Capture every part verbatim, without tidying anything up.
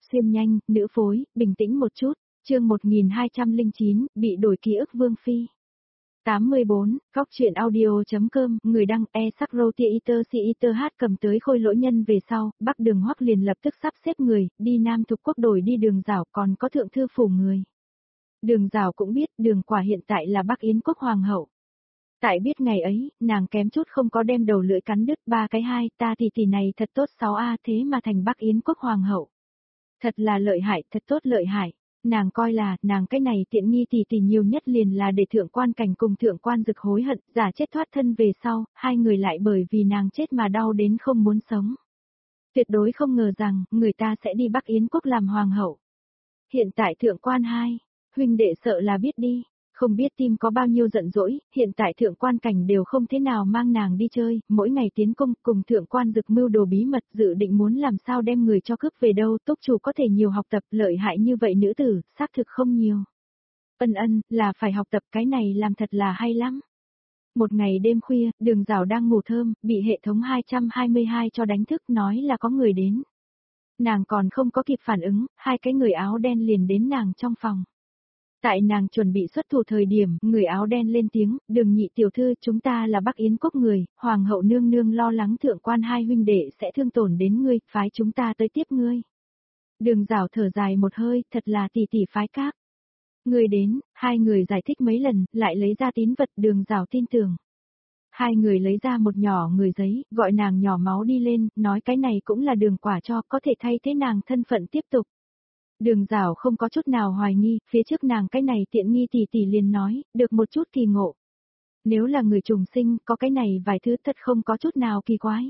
xuyên nhanh, nữ phối, bình tĩnh một chút, chương một nghìn hai trăm lẻ chín, bị đổi ký ức Vương Phi. tám mươi bốn, góc truyện audio.com, người đăng e sắc roti eater si eater hát cầm tới Khôi Lỗi Nhân về sau, Bắc Đường Hoắc liền lập tức sắp xếp người, đi Nam Thục Quốc đổi đi Đường Giảo còn có thượng thư phủ người. Đường Giảo cũng biết Đường Quả hiện tại là Bắc Yến quốc hoàng hậu. Tại biết ngày ấy, nàng kém chút không có đem đầu lưỡi cắn đứt ba cái hai, ta tỷ tỷ này thật tốt sáu a thế mà thành Bắc Yến quốc hoàng hậu. Thật là lợi hại, thật tốt lợi hại. Nàng coi là, nàng cái này tiện nghi tỷ tỷ nhiều nhất liền là để thượng quan cảnh cùng thượng quan dực hối hận, giả chết thoát thân về sau, hai người lại bởi vì nàng chết mà đau đến không muốn sống. Tuyệt đối không ngờ rằng, người ta sẽ đi Bắc Yến quốc làm hoàng hậu. Hiện tại thượng quan hai, huynh đệ sợ là biết đi, không biết tim có bao nhiêu giận dỗi, hiện tại thượng quan cảnh đều không thế nào mang nàng đi chơi, mỗi ngày tiến cung cùng thượng quan dực mưu đồ bí mật dự định muốn làm sao đem người cho cướp về đâu, túc chủ có thể nhiều học tập lợi hại như vậy nữ tử, xác thực không nhiều. Ân ân, là phải học tập cái này làm thật là hay lắm. Một ngày đêm khuya, Đường Giảo đang ngủ thơm, bị hệ thống hai trăm hai mươi hai cho đánh thức nói là có người đến. Nàng còn không có kịp phản ứng, hai cái người áo đen liền đến nàng trong phòng. Tại nàng chuẩn bị xuất thủ thời điểm, người áo đen lên tiếng, Đường nhị tiểu thư, chúng ta là Bắc Yến quốc người, hoàng hậu nương nương lo lắng thượng quan hai huynh đệ sẽ thương tổn đến ngươi, phái chúng ta tới tiếp ngươi. Đường Giảo thở dài một hơi, thật là tỷ tỷ phái các. Người đến, hai người giải thích mấy lần, lại lấy ra tín vật, Đường Giảo tin tưởng. Hai người lấy ra một nhỏ người giấy, gọi nàng nhỏ máu đi lên, nói cái này cũng là Đường Quả cho, có thể thay thế nàng thân phận tiếp tục. Đường Giảo không có chút nào hoài nghi, phía trước nàng cái này tiện nghi tỷ tỷ liền nói, được một chút kỳ ngộ. Nếu là người trùng sinh, có cái này vài thứ thật không có chút nào kỳ quái.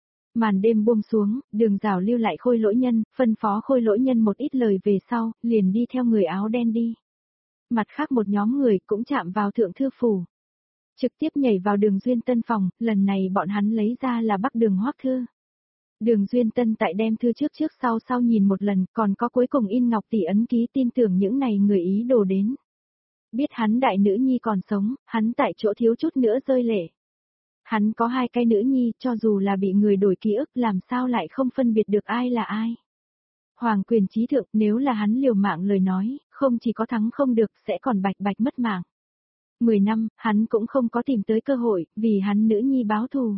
Màn đêm buông xuống, Đường Giảo lưu lại Khôi Lỗi Nhân, phân phó Khôi Lỗi Nhân một ít lời về sau, liền đi theo người áo đen đi. Mặt khác một nhóm người cũng chạm vào thượng thư phủ. Trực tiếp nhảy vào Đường Duyên Tân phòng, lần này bọn hắn lấy ra là Bắc Đường Hoắc thư. Đường Duyên Tân tại đem thư trước trước sau sau nhìn một lần, còn có cuối cùng in ngọc tỷ ấn ký tin tưởng những này người ý đồ đến. Biết hắn đại nữ nhi còn sống, hắn tại chỗ thiếu chút nữa rơi lệ. Hắn có hai cái nữ nhi, cho dù là bị người đổi ký ức làm sao lại không phân biệt được ai là ai. Hoàng quyền trí thượng, nếu là hắn liều mạng lời nói, không chỉ có thắng không được, sẽ còn bạch bạch mất mạng. Mười năm, hắn cũng không có tìm tới cơ hội, vì hắn nữ nhi báo thù.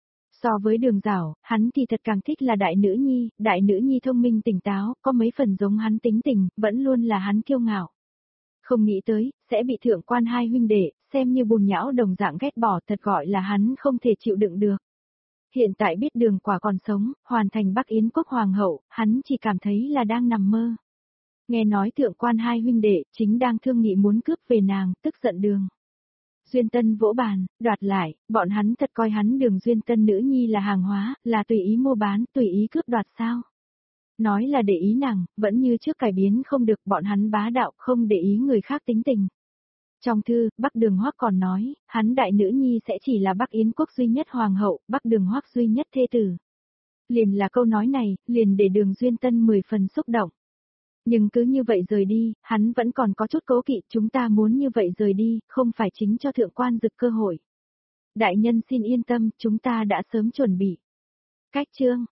So với Đường Giảo, hắn thì thật càng thích là đại nữ nhi, đại nữ nhi thông minh tỉnh táo, có mấy phần giống hắn tính tình, vẫn luôn là hắn kiêu ngạo. Không nghĩ tới, sẽ bị thượng quan hai huynh đệ, xem như bùn nhão đồng dạng ghét bỏ, thật gọi là hắn không thể chịu đựng được. Hiện tại biết Đường Quả còn sống, hoàn thành Bắc Yến quốc hoàng hậu, hắn chỉ cảm thấy là đang nằm mơ. Nghe nói thượng quan hai huynh đệ, chính đang thương nghị muốn cướp về nàng, tức giận Đường Duyên Tân vỗ bàn, đoạt lại, bọn hắn thật coi hắn Đường Duyên Tân nữ nhi là hàng hóa, là tùy ý mua bán, tùy ý cướp đoạt sao. Nói là để ý nàng, vẫn như trước cải biến không được, bọn hắn bá đạo không để ý người khác tính tình. Trong thư, Bắc Đường Hoắc còn nói, hắn đại nữ nhi sẽ chỉ là Bắc Yến quốc duy nhất hoàng hậu, Bắc Đường Hoắc duy nhất thê tử. Liền là câu nói này, liền để Đường Duyên Tân mười phần xúc động. Nhưng cứ như vậy rời đi, hắn vẫn còn có chút cố kỵ, chúng ta muốn như vậy rời đi, không phải chính cho thượng quan dực cơ hội. Đại nhân xin yên tâm, chúng ta đã sớm chuẩn bị. Cách chương